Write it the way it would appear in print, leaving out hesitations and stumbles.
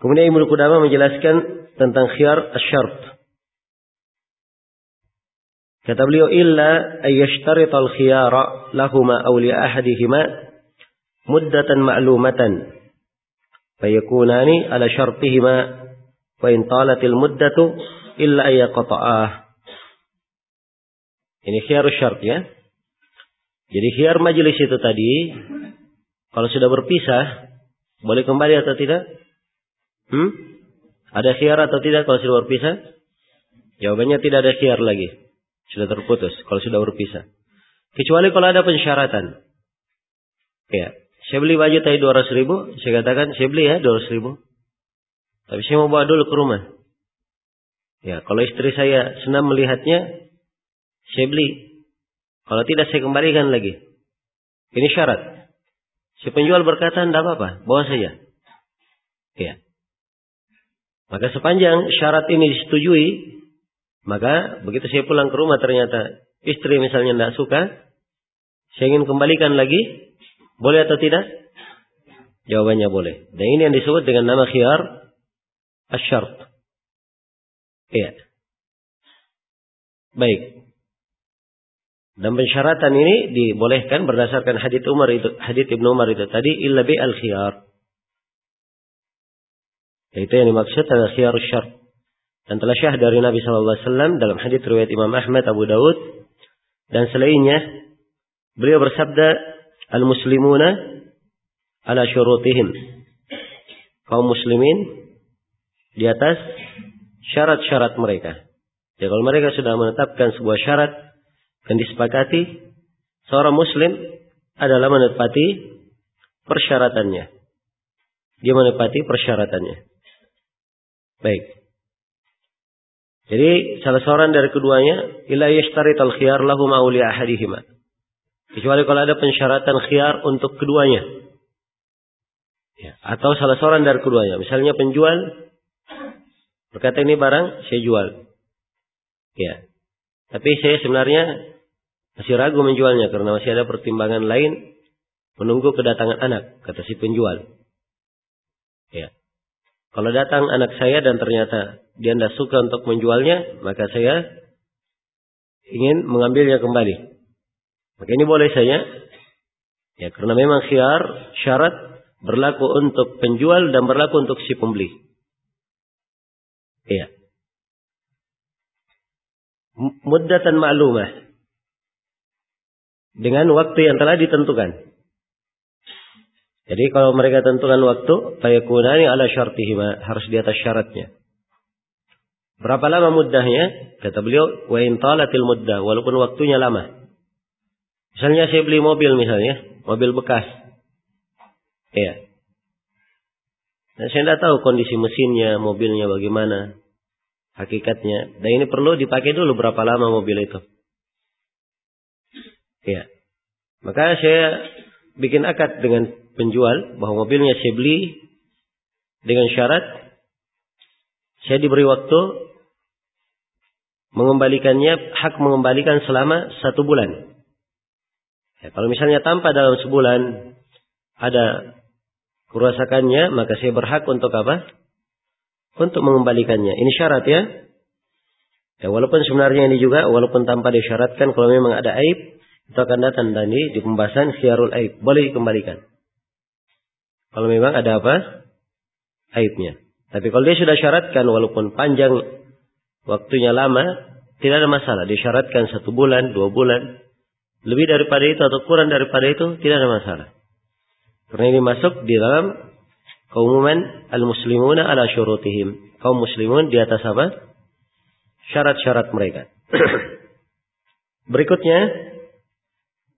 Kemudian Ibnu Qudamah menjelaskan tentang khiyar asy-syart. Kata beliau, illa ayyashtarita al-khiyara lahuma aw li ahadihima muddatan ma'lumatan fayakunani ala syartihima wa in talatil muddatu illa ayyaqta'ah. Ini khiyar syart ya. Jadi khiyar majelis itu tadi, kalau sudah berpisah boleh kembali atau tidak? Ada khiyar atau tidak kalau sudah berpisah? Jawabannya tidak ada khiyar lagi. Sudah terputus kalau sudah berpisah. Kecuali kalau ada pensyaratan. Ya, saya beli baju tadi 200.000, saya katakan saya beli ya 200.000. Tapi saya mau bawa dulu ke rumah. Ya, kalau istri saya senang melihatnya, saya beli. Kalau tidak saya kembalikan lagi. Ini syarat. Si penjual berkata, tidak apa-apa, bawa saja. Ya. Maka sepanjang syarat ini disetujui, maka begitu saya pulang ke rumah ternyata istri misalnya tidak suka, saya ingin kembalikan lagi, boleh atau tidak? Jawabannya boleh. Dan ini yang disebut dengan nama khiyar asy-syart. Iya. Baik. Dan pensyaratan ini dibolehkan berdasarkan hadits Ibnu Umar itu tadi, illa bi al-khiyar. Itu yang dimaksud adalah khiyar asy-syart. Dan telah syah dari Nabi SAW dalam hadits riwayat Imam Ahmad, Abu Daud dan selainnya, beliau bersabda, al-muslimuna ala syurutihim. Kaum muslimin di atas syarat-syarat mereka. Jadi kalau mereka sudah menetapkan sebuah syarat yang disepakati, seorang muslim adalah menepati persyaratannya. Dia menepati persyaratannya. Baik. Jadi salah seorang dari keduanya, illa yashtarital khiyar lahum aw li ahadihima. Kecuali kalau ada pensyaratan khiyar untuk keduanya. Ya, atau salah seorang dari keduanya. Misalnya penjual berkata ini barang saya jual. Ya. Tapi saya sebenarnya masih ragu menjualnya karena masih ada pertimbangan lain menunggu kedatangan anak, kata si penjual. Ya. Kalau datang anak saya dan ternyata dia tidak suka untuk menjualnya, maka saya ingin mengambilnya kembali. Maka ini boleh saja. Ya, karena memang khiyar syarat berlaku untuk penjual dan berlaku untuk si pembeli. Iya. Muddatan ma'lumah. Dengan waktu yang telah ditentukan. Jadi kalau mereka tentukan waktu, fayakunani ala syartihima, harus di atas syaratnya. Berapa lama muddahnya? Kata beliau, wa in talatil muddah, walaupun waktunya lama. Misalnya saya beli mobil misalnya, mobil bekas. Iya. Dan saya tidak tahu kondisi mesinnya, mobilnya bagaimana, hakikatnya. Dan ini perlu dipakai dulu berapa lama mobil itu. Iya. Maka saya bikin akad dengan penjual bahwa mobilnya saya beli dengan syarat saya diberi waktu mengembalikannya, hak mengembalikan selama 1 bulan. Ya, kalau misalnya tanpa dalam sebulan ada kerusakannya, maka saya berhak untuk apa? Untuk mengembalikannya. Ini syarat ya. Ya, walaupun sebenarnya ini juga, walaupun tanpa disyaratkan, kalau memang ada aib, itu akan datang di pembahasan khiyarul aib. Boleh dikembalikan. Kalau memang ada apa? Aibnya. Tapi kalau dia sudah syaratkan, walaupun panjang waktunya lama, tidak ada masalah. Disyaratkan 1 bulan, 2 bulan. Lebih daripada itu atau kurang daripada itu, tidak ada masalah. Karena ini masuk di dalam keumuman al-muslimuna ala syurutihim. Kaum muslimun di atas apa? Syarat-syarat mereka. Berikutnya,